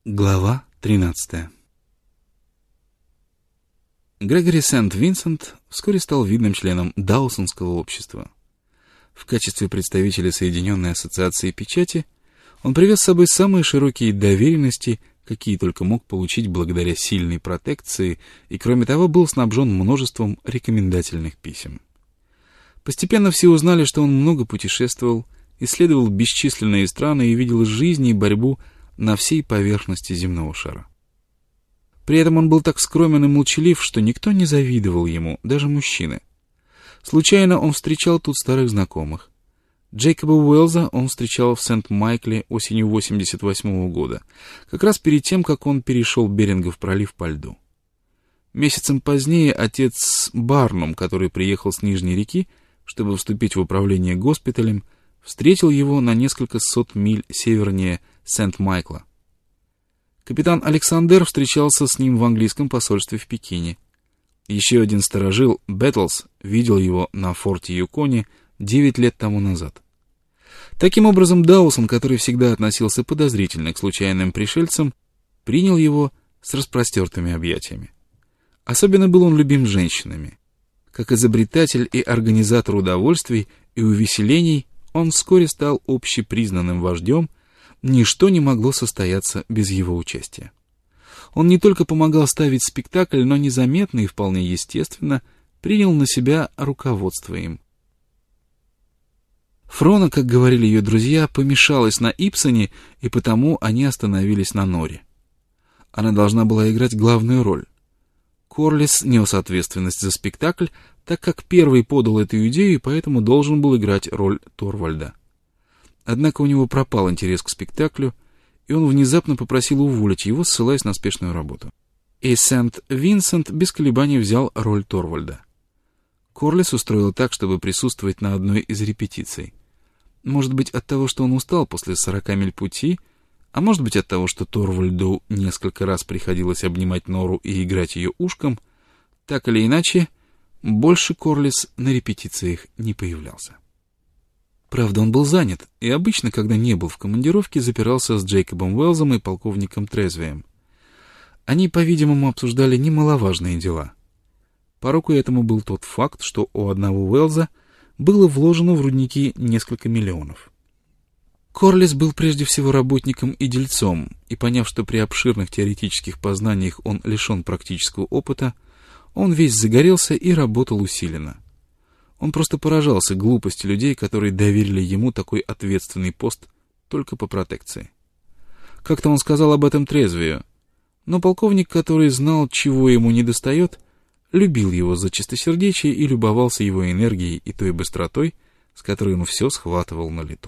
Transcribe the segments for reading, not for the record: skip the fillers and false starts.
Глава 13. Грегори Сент-Винсент вскоре стал видным членом Даусонского общества. В качестве представителя Соединенной ассоциации печати он привез с собой самые широкие доверенности, какие только мог получить благодаря сильной протекции, и, кроме того, был снабжен множеством рекомендательных писем. Постепенно все узнали, что он много путешествовал, исследовал бесчисленные страны и видел жизнь и борьбу на всей поверхности земного шара. При этом он был так скромен и молчалив, что никто не завидовал ему, даже мужчины. Случайно он встречал тут старых знакомых. Джейкоба Уэллза он встречал в Сент-Майкле осенью 88 года, как раз перед тем, как он перешел Берингов пролив по льду. Месяцем позднее отец Барнум, который приехал с Нижней реки, чтобы вступить в управление госпиталем, встретил его на несколько сот миль севернее Сент-Майкла. Капитан Александр встречался с ним в английском посольстве в Пекине. Еще один сторожил, Бэттлс, видел его на форте Юконе 9 лет тому назад. Таким образом, Даусон, который всегда относился подозрительно к случайным пришельцам, принял его с распростертыми объятиями. Особенно был он любим женщинами. Как изобретатель и организатор удовольствий и увеселений, он вскоре стал общепризнанным вождем, ничто не могло состояться без его участия. Он не только помогал ставить спектакль, но незаметно и вполне естественно принял на себя руководство им. Фрона, как говорили ее друзья, помешалась на Ипсоне, и потому они остановились на Норе. Она должна была играть главную роль. Корлис нес ответственность за спектакль, так как первый подал эту идею и поэтому должен был играть роль Торвальда. Однако у него пропал интерес к спектаклю, и он внезапно попросил уволить его, ссылаясь на спешную работу. И Сент-Винсент без колебаний взял роль Торвальда. Корлис устроил так, чтобы присутствовать на одной из репетиций. Может быть, от того, что он устал после 40 миль пути, а может быть, от того, что Торвальду несколько раз приходилось обнимать Нору и играть ее ушком, так или иначе, больше Корлис на репетициях не появлялся. Правда, он был занят, и обычно, когда не был в командировке, запирался с Джейкобом Уэллзом и полковником Трезвием. Они, по-видимому, обсуждали немаловажные дела. Порокой этому был тот факт, что у одного Уэллза было вложено в рудники несколько миллионов. Корлис был прежде всего работником и дельцом, и, поняв, что при обширных теоретических познаниях он лишен практического опыта, он весь загорелся и работал усиленно. Он просто поражался глупости людей, которые доверили ему такой ответственный пост только по протекции. Как-то он сказал об этом Трезвию, но полковник, который знал, чего ему недостает, любил его за чистосердечие и любовался его энергией и той быстротой, с которой он все схватывал на лету.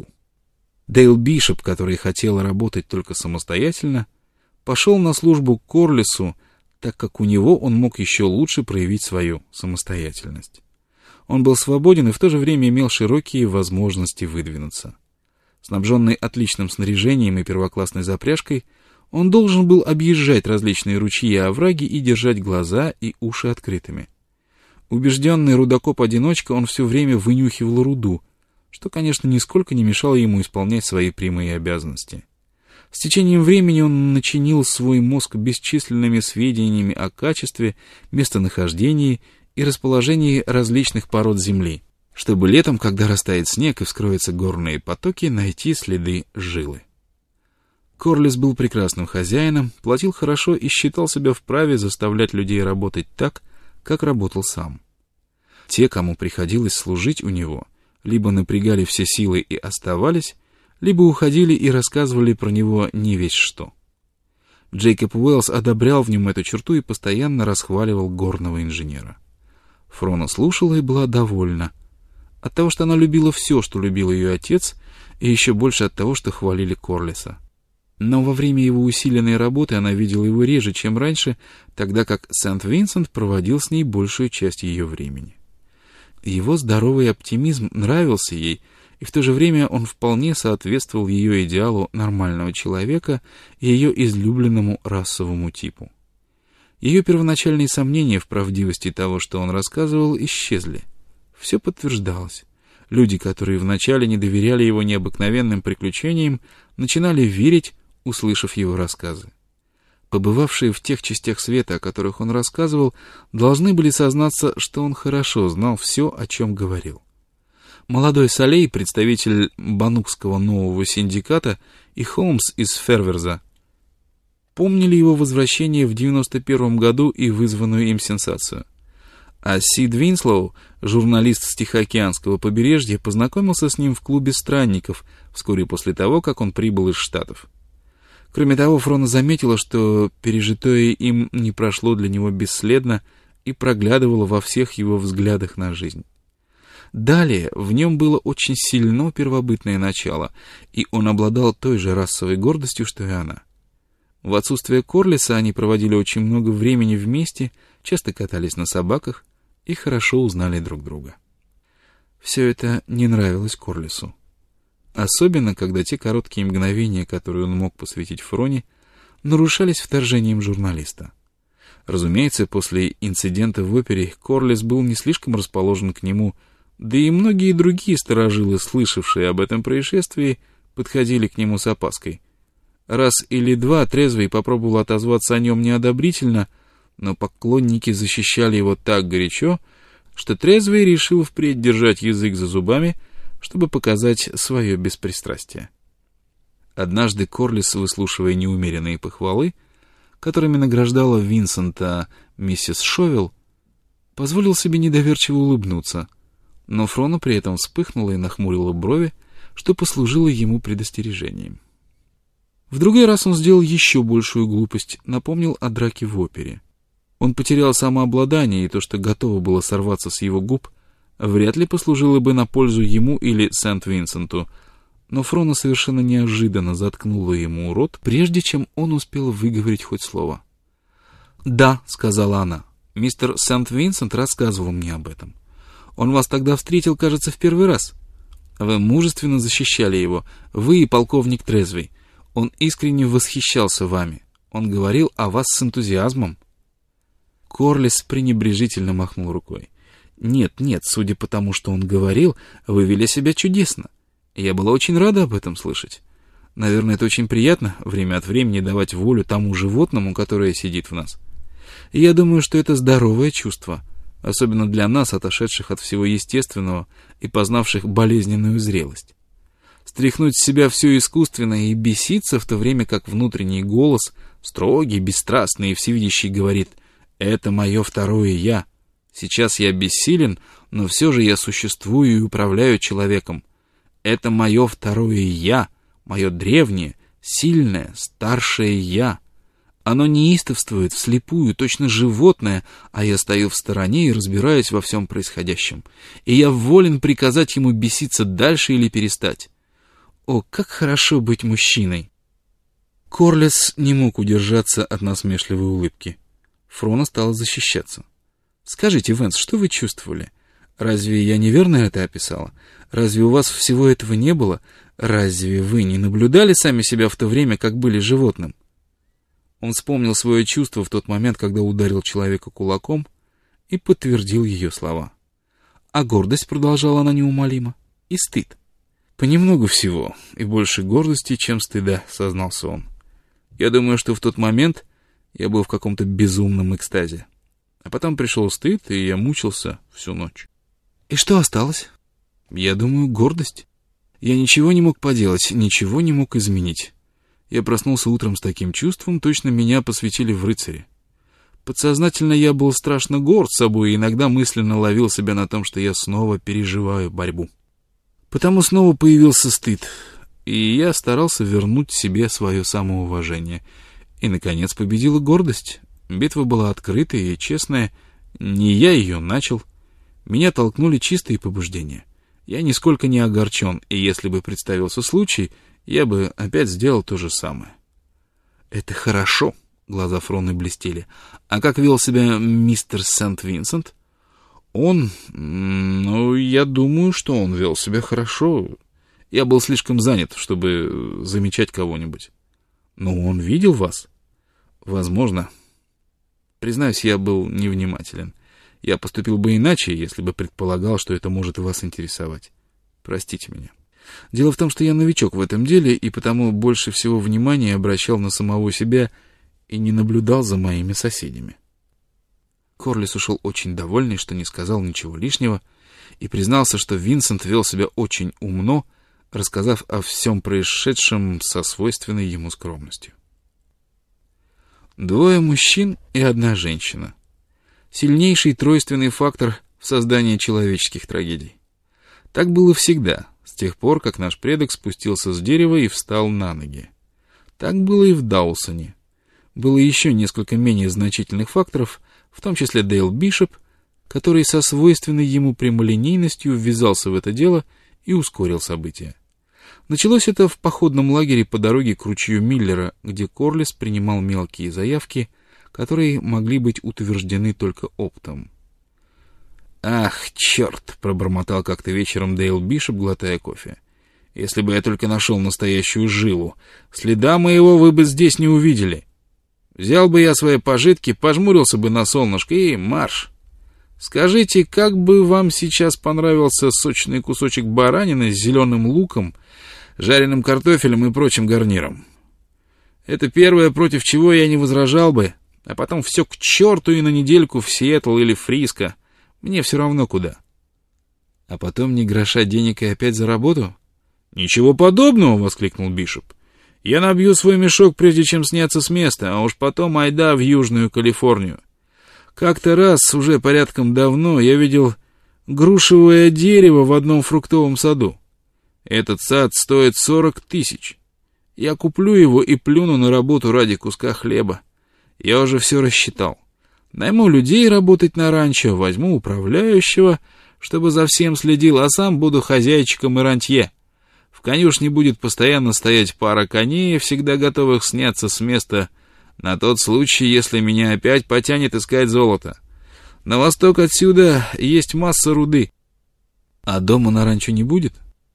Дейл Бишоп, который хотел работать только самостоятельно, пошел на службу к Корлису, так как у него он мог еще лучше проявить свою самостоятельность. Он был свободен и в то же время имел широкие возможности выдвинуться. Снабженный отличным снаряжением и первоклассной запряжкой, он должен был объезжать различные ручьи и овраги и держать глаза и уши открытыми. Убежденный рудокоп-одиночка, он все время вынюхивал руду, что, конечно, нисколько не мешало ему исполнять свои прямые обязанности. С течением времени он начинил свой мозг бесчисленными сведениями о качестве, местонахождении и расположении различных пород земли, чтобы летом, когда растает снег и вскроются горные потоки, найти следы жилы. Корлис был прекрасным хозяином, платил хорошо и считал себя вправе заставлять людей работать так, как работал сам. Те, кому приходилось служить у него, либо напрягали все силы и оставались, либо уходили и рассказывали про него не весть что. Джейкоб Уэллз одобрял в нем эту черту и постоянно расхваливал горного инженера. Фрона слушала и была довольна. От того, что она любила все, что любил ее отец, и еще больше от того, что хвалили Корлиса. Но во время его усиленной работы она видела его реже, чем раньше, тогда как Сент-Винсент проводил с ней большую часть ее времени. Его здоровый оптимизм нравился ей, и в то же время он вполне соответствовал ее идеалу нормального человека и ее излюбленному расовому типу. Ее первоначальные сомнения в правдивости того, что он рассказывал, исчезли. Все подтверждалось. Люди, которые вначале не доверяли его необыкновенным приключениям, начинали верить, услышав его рассказы. Побывавшие в тех частях света, о которых он рассказывал, должны были сознаться, что он хорошо знал все, о чем говорил. Молодой Солей, представитель банукского нового синдиката, и Холмс из Ферверза помнили его возвращение в 91 году и вызванную им сенсацию. А Сид Винслоу, журналист с Тихоокеанского побережья, познакомился с ним в клубе странников вскоре после того, как он прибыл из Штатов. Кроме того, Фрона заметила, что пережитое им не прошло для него бесследно и проглядывало во всех его взглядах на жизнь. Далее в нем было очень сильно первобытное начало, и он обладал той же расовой гордостью, что и она. В отсутствие Корлиса они проводили очень много времени вместе, часто катались на собаках и хорошо узнали друг друга. Все это не нравилось Корлису. Особенно, когда те короткие мгновения, которые он мог посвятить Фроне, нарушались вторжением журналиста. Разумеется, после инцидента в опере Корлис был не слишком расположен к нему, да и многие другие старожилы, слышавшие об этом происшествии, подходили к нему с опаской. Раз или два Трезвый попробовал отозваться о нем неодобрительно, но поклонники защищали его так горячо, что Трезвый решил впредь держать язык за зубами, чтобы показать свое беспристрастие. Однажды Корлис, выслушивая неумеренные похвалы, которыми награждала Винсента миссис Шовелл, позволил себе недоверчиво улыбнуться, но Фрона при этом вспыхнула и нахмурила брови, что послужило ему предостережением. В другой раз он сделал еще большую глупость, напомнил о драке в опере. Он потерял самообладание, и то, что готово было сорваться с его губ, вряд ли послужило бы на пользу ему или Сент-Винсенту, но Фрона совершенно неожиданно заткнула ему рот, прежде чем он успел выговорить хоть слово. «Да», — сказала она, — «мистер Сент-Винсент рассказывал мне об этом. Он вас тогда встретил, кажется, в первый раз. Вы мужественно защищали его, вы и полковник Трезвый. Он искренне восхищался вами. Он говорил о вас с энтузиазмом». Корлис пренебрежительно махнул рукой. «Нет, судя по тому, что он говорил, вы вели себя чудесно. Я была очень рада об этом слышать. Наверное, это очень приятно время от времени давать волю тому животному, которое сидит в нас. И я думаю, что это здоровое чувство, особенно для нас, отошедших от всего естественного и познавших болезненную зрелость. Стряхнуть с себя все искусственное и беситься, в то время как внутренний голос, строгий, бесстрастный и всевидящий, говорит: «Это мое второе «я». Сейчас я бессилен, но все же я существую и управляю человеком. Это мое второе «я», мое древнее, сильное, старшее «я». Оно неистовствует вслепую, точно животное, а я стою в стороне и разбираюсь во всем происходящем. И я волен приказать ему беситься дальше или перестать. О, как хорошо быть мужчиной!» Корлис не мог удержаться от насмешливой улыбки. Фрона стала защищаться. «Скажите, Вэнс, что вы чувствовали? Разве я неверно это описала? Разве у вас всего этого не было? Разве вы не наблюдали сами себя в то время, как были животным?» Он вспомнил свое чувство в тот момент, когда ударил человека кулаком, и подтвердил ее слова. А гордость, продолжала она неумолимо, и стыд. «Понемногу всего, и больше гордости, чем стыда», — сознался он. «Я думаю, что в тот момент я был в каком-то безумном экстазе. А потом пришел стыд, и я мучился всю ночь». «И что осталось?» «Я думаю, гордость. Я ничего не мог поделать, ничего не мог изменить. Я проснулся утром с таким чувством, точно меня посвятили в рыцаре. Подсознательно я был страшно горд собой и иногда мысленно ловил себя на том, что я снова переживаю борьбу. Потому снова появился стыд, и я старался вернуть себе свое самоуважение. И, наконец, победила гордость. Битва была открытая и честная. Не я ее начал. Меня толкнули чистые побуждения. Я нисколько не огорчен, и если бы представился случай, я бы опять сделал то же самое». «Это хорошо», — глаза Фроны блестели. «А как вел себя мистер Сент-Винсент?» «Он... я думаю, что он вел себя хорошо. Я был слишком занят, чтобы замечать кого-нибудь». «Но он видел вас?» «Возможно. Признаюсь, я был невнимателен. Я поступил бы иначе, если бы предполагал, что это может вас интересовать. Простите меня. Дело в том, что я новичок в этом деле, и потому больше всего внимания обращал на самого себя и не наблюдал за моими соседями. Корлис ушел очень довольный, что не сказал ничего лишнего, и признался, что Винсент вел себя очень умно, рассказав о всем происшедшем со свойственной ему скромностью. 2 мужчин и 1 женщина. Сильнейший тройственный фактор в создании человеческих трагедий. Так было всегда, с тех пор, как наш предок спустился с дерева и встал на ноги. Так было и в Даусоне. Было еще несколько менее значительных факторов, в том числе Дейл Бишоп, который со свойственной ему прямолинейностью ввязался в это дело и ускорил события. Началось это в походном лагере по дороге к ручью Миллера, где Корлис принимал мелкие заявки, которые могли быть утверждены только оптом. «Ах, черт!» — пробормотал как-то вечером Дейл Бишоп, глотая кофе. «Если бы я только нашел настоящую жилу, следа моего вы бы здесь не увидели. Взял бы я свои пожитки, пожмурился бы на солнышко и марш. Скажите, как бы вам сейчас понравился сочный кусочек баранины с зеленым луком, жареным картофелем и прочим гарниром? Это первое, против чего я не возражал бы, а потом все к черту и на недельку в Сиэтл или Фриско. Мне все равно куда. А потом ни гроша денег и опять за работу?» «Ничего подобного!» — воскликнул Бишоп. «Я набью свой мешок, прежде чем сняться с места, а уж потом айда в Южную Калифорнию. Как-то раз, уже порядком давно, я видел грушевое дерево в одном фруктовом саду. Этот сад стоит 40 000. Я куплю его и плюну на работу ради куска хлеба. Я уже все рассчитал. Найму людей работать на ранчо, возьму управляющего, чтобы за всем следил, а сам буду хозяйчиком и рантье. В конюшне будет постоянно стоять пара коней, всегда готовых сняться с места на тот случай, если меня опять потянет искать золото. На восток отсюда есть масса руды». «А дома на ранчо не будет?»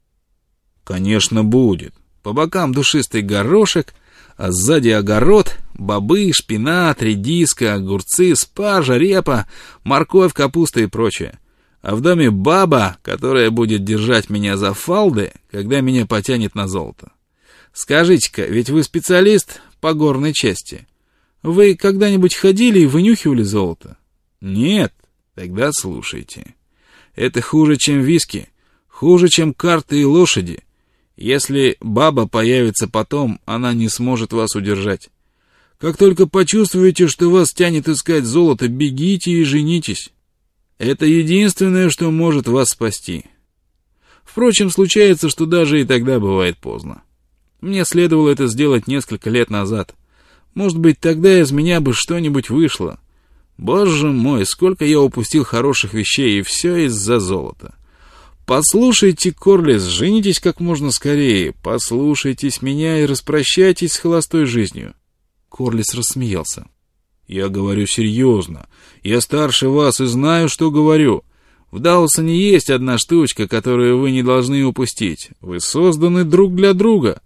«Конечно, будет. По бокам душистый горошек, а сзади огород, бобы, шпинат, редиска, огурцы, спаржа, репа, морковь, капуста и прочее. А в доме баба, которая будет держать меня за фалды, когда меня потянет на золото. Скажите-ка, ведь вы специалист по горной части. Вы когда-нибудь ходили и вынюхивали золото? Нет? Тогда слушайте. Это хуже, чем виски, хуже, чем карты и лошади. Если баба появится потом, она не сможет вас удержать. Как только почувствуете, что вас тянет искать золото, бегите и женитесь. Это единственное, что может вас спасти. Впрочем, случается, что даже и тогда бывает поздно. Мне следовало это сделать несколько лет назад. Может быть, тогда из меня бы что-нибудь вышло. Боже мой, сколько я упустил хороших вещей, и все из-за золота. Послушайте, Корлис, женитесь как можно скорее. Послушайтесь меня и распрощайтесь с холостой жизнью. Корлис рассмеялся. Я говорю серьезно. Я старше вас и знаю, что говорю. В Даусоне есть одна штучка, которую вы не должны упустить. Вы созданы друг для друга.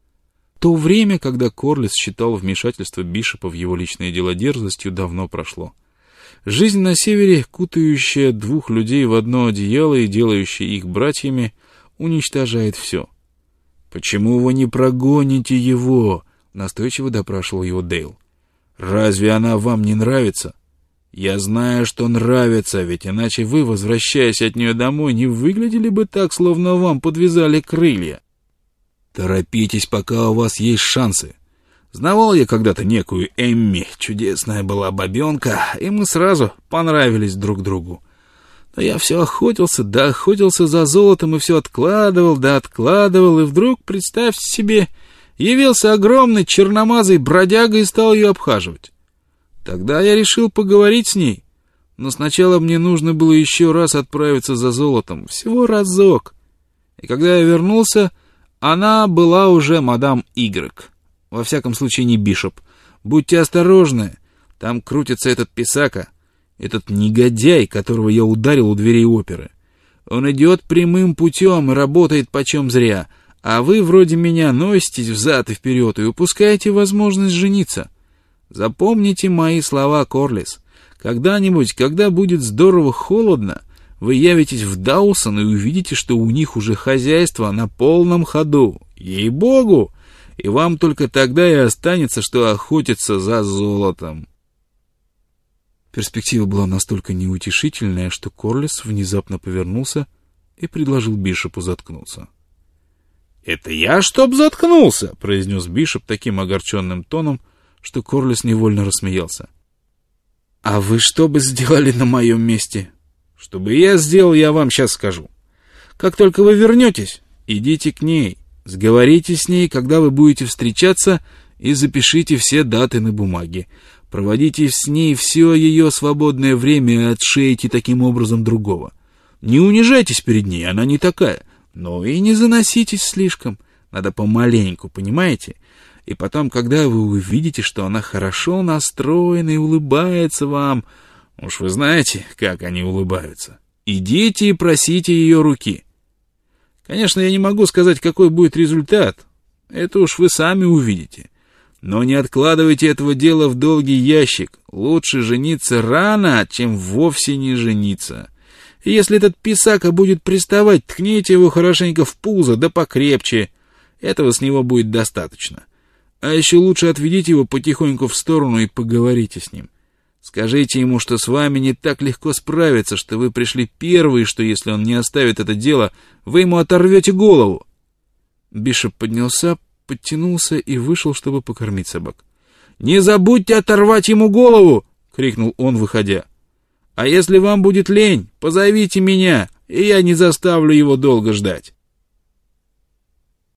То время, когда Корлис считал вмешательство Бишопа в его личные дела дерзостью, давно прошло. Жизнь на севере, кутающая 2 людей в одно одеяло и делающая их братьями, уничтожает все. «Почему вы не прогоните его?» — настойчиво допрашивал его Дейл. «Разве она вам не нравится?» «Я знаю, что нравится, ведь иначе вы, возвращаясь от нее домой, не выглядели бы так, словно вам подвязали крылья. Торопитесь, пока у вас есть шансы. Знавал я когда-то некую Эмми, чудесная была бабенка, и мы сразу понравились друг другу. Но я все охотился, да охотился за золотом, и все откладывал, да откладывал, и вдруг, представьте себе, явился огромный черномазый бродяга и стал ее обхаживать. Тогда я решил поговорить с ней, но сначала мне нужно было еще раз отправиться за золотом, всего разок. И когда я вернулся, она была уже мадам Игрек. Во всяком случае, не Бишоп. Будьте осторожны, там крутится этот писака, этот негодяй, которого я ударил у дверей оперы. Он идет прямым путем и работает почем зря, а вы, вроде меня, носитесь взад и вперед и упускаете возможность жениться. Запомните мои слова, Корлис. Когда-нибудь, когда будет здорово холодно, вы явитесь в Даусон и увидите, что у них уже хозяйство на полном ходу. Ей-богу! и вам только тогда и останется, что охотиться за золотом». Перспектива была настолько неутешительная, что Корлис внезапно повернулся и предложил Бишопу заткнуться. «Это я, чтоб заткнулся!» — произнес Бишоп таким огорченным тоном, что Корлис невольно рассмеялся. «А вы что бы сделали на моем месте?» «Что бы я сделал, я вам сейчас скажу. Как только вы вернетесь, идите к ней, сговоритесь с ней, когда вы будете встречаться, и запишите все даты на бумаге. Проводите с ней все ее свободное время и отшейте таким образом другого. Не унижайтесь перед ней, она не такая, но и не заноситесь слишком. Надо помаленьку, понимаете? И потом, когда вы увидите, что она хорошо настроена и улыбается вам, уж вы знаете, как они улыбаются, идите и просите ее руки. Конечно, я не могу сказать, какой будет результат. Это уж вы сами увидите. Но не откладывайте этого дела в долгий ящик. Лучше жениться рано, чем вовсе не жениться. И если этот писака будет приставать, ткните его хорошенько в пузо, да покрепче. Этого с него будет достаточно. А еще лучше отведите его потихоньку в сторону и поговорите с ним. Скажите ему, что с вами не так легко справиться, что вы пришли первые, что если он не оставит это дело, вы ему оторвете голову. Бишоп поднялся, подтянулся и вышел, чтобы покормить собак. «Не забудьте оторвать ему голову!» — крикнул он, выходя. «А если вам будет лень, позовите меня, и я не заставлю его долго ждать».